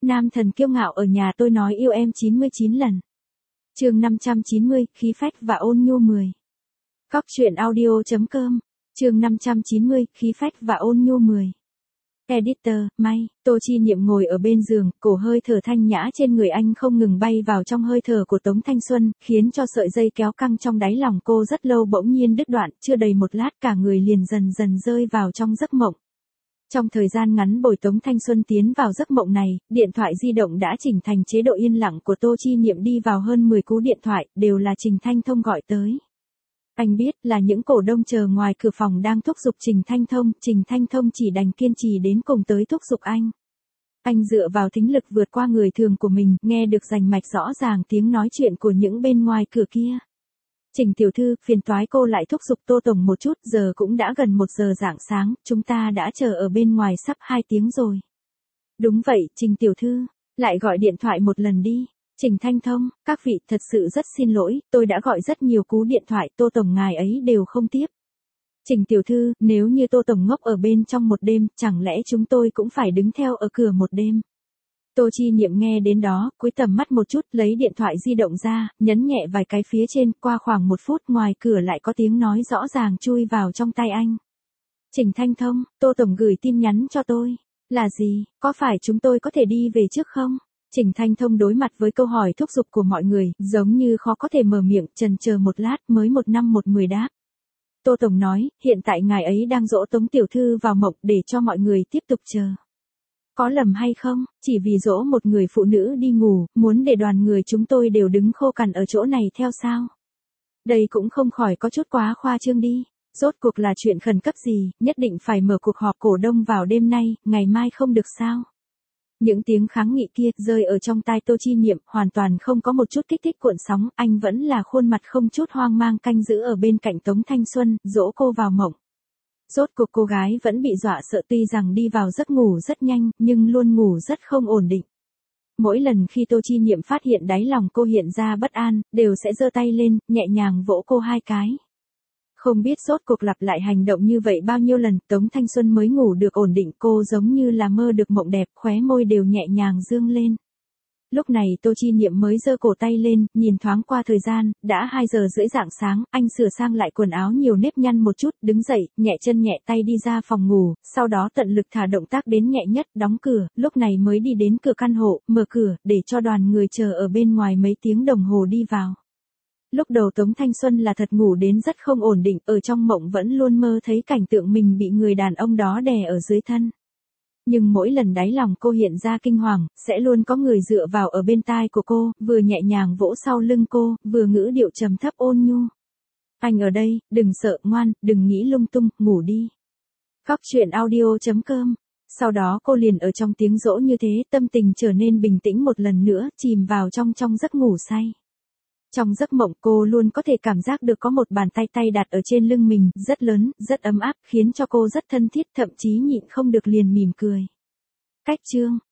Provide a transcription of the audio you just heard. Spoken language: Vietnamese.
Nam thần kiêu ngạo ở nhà tôi nói yêu em 99 lần. Chương 590, khí phách và ôn nhu 10. Cóc truyện audio.com. Chương 590, khí phách và ôn nhu 10. Editor, May. Tô Chi Niệm ngồi ở bên giường, cổ hơi thở thanh nhã trên người anh không ngừng bay vào trong hơi thở của Tống Thanh Xuân, khiến cho sợi dây kéo căng trong đáy lòng cô rất lâu bỗng nhiên đứt đoạn, chưa đầy một lát cả người liền dần dần rơi vào trong giấc mộng. Trong thời gian ngắn bồi Tống Thanh Xuân tiến vào giấc mộng này, điện thoại di động đã chỉnh thành chế độ yên lặng của Tô Chi Niệm đi vào hơn 10 cú điện thoại, đều là Trình Thanh Thông gọi tới. Anh biết là những cổ đông chờ ngoài cửa phòng đang thúc giục Trình Thanh Thông chỉ đành kiên trì đến cùng tới thúc giục anh. Anh dựa vào thính lực vượt qua người thường của mình, nghe được rành mạch rõ ràng tiếng nói chuyện của những bên ngoài cửa kia. Trình tiểu thư, phiền toái cô lại thúc giục Tô Tổng một chút, giờ cũng đã gần 1 giờ rạng sáng, chúng ta đã chờ ở bên ngoài sắp 2 tiếng rồi. Đúng vậy, Trình tiểu thư, lại gọi điện thoại một lần đi. Trình Thanh Thông, các vị thật sự rất xin lỗi, tôi đã gọi rất nhiều cú điện thoại, Tô Tổng ngài ấy đều không tiếp. Trình tiểu thư, nếu như Tô Tổng ngốc ở bên trong một đêm, chẳng lẽ chúng tôi cũng phải đứng theo ở cửa một đêm? Tô Chi Niệm nghe đến đó, cúi tầm mắt một chút, lấy điện thoại di động ra, nhấn nhẹ vài cái phía trên, qua khoảng 1 phút ngoài cửa lại có tiếng nói rõ ràng chui vào trong tai anh. Trình Thanh Thông, Tô Tổng gửi tin nhắn cho tôi. Là gì, có phải chúng tôi có thể đi về trước không? Trình Thanh Thông đối mặt với câu hỏi thúc giục của mọi người, giống như khó có thể mở miệng, chần chờ một lát mới 1 năm 1 mười đáp. Tô Tổng nói, hiện tại ngài ấy đang dỗ Tống tiểu thư vào mộng để cho mọi người tiếp tục chờ. Có lầm hay không, chỉ vì dỗ một người phụ nữ đi ngủ, muốn để đoàn người chúng tôi đều đứng khô cằn ở chỗ này theo sao? Đây cũng không khỏi có chút quá khoa trương đi. Rốt cuộc là chuyện khẩn cấp gì, nhất định phải mở cuộc họp cổ đông vào đêm nay, ngày mai không được sao? Những tiếng kháng nghị kia rơi ở trong tai Tô Chi Niệm, hoàn toàn không có một chút kích thích cuộn sóng, anh vẫn là khuôn mặt không chút hoang mang canh giữ ở bên cạnh Tống Thanh Xuân, dỗ cô vào mộng. Rốt cuộc cô gái vẫn bị dọa sợ, tuy rằng đi vào giấc ngủ rất nhanh, nhưng luôn ngủ rất không ổn định. Mỗi lần khi Tô Chi Niệm phát hiện đáy lòng cô hiện ra bất an, đều sẽ giơ tay lên, nhẹ nhàng vỗ cô 2 cái. Không biết rốt cuộc lặp lại hành động như vậy bao nhiêu lần, Tống Thanh Xuân mới ngủ được ổn định, cô giống như là mơ được mộng đẹp, khóe môi đều nhẹ nhàng dương lên. Lúc này Tô Chi Niệm mới giơ cổ tay lên, nhìn thoáng qua thời gian, đã 2 giờ rưỡi rạng sáng, anh sửa sang lại quần áo nhiều nếp nhăn một chút, đứng dậy, nhẹ chân nhẹ tay đi ra phòng ngủ, sau đó tận lực thả động tác đến nhẹ nhất, đóng cửa, lúc này mới đi đến cửa căn hộ, mở cửa, để cho đoàn người chờ ở bên ngoài mấy tiếng đồng hồ đi vào. Lúc đầu Tống Thanh Xuân là thật ngủ đến rất không ổn định, ở trong mộng vẫn luôn mơ thấy cảnh tượng mình bị người đàn ông đó đè ở dưới thân. Nhưng mỗi lần đáy lòng cô hiện ra kinh hoàng, sẽ luôn có người dựa vào ở bên tai của cô, vừa nhẹ nhàng vỗ sau lưng cô, vừa ngữ điệu trầm thấp ôn nhu. Anh ở đây, đừng sợ, ngoan, đừng nghĩ lung tung, ngủ đi. Cóc truyện audio.com. Sau đó cô liền ở trong tiếng dỗ như thế, tâm tình trở nên bình tĩnh một lần nữa, chìm vào trong giấc ngủ say. Trong giấc mộng cô luôn có thể cảm giác được có một bàn tay đặt ở trên lưng mình, rất lớn, rất ấm áp, khiến cho cô rất thân thiết, thậm chí nhịn không được liền mỉm cười. Cách chương,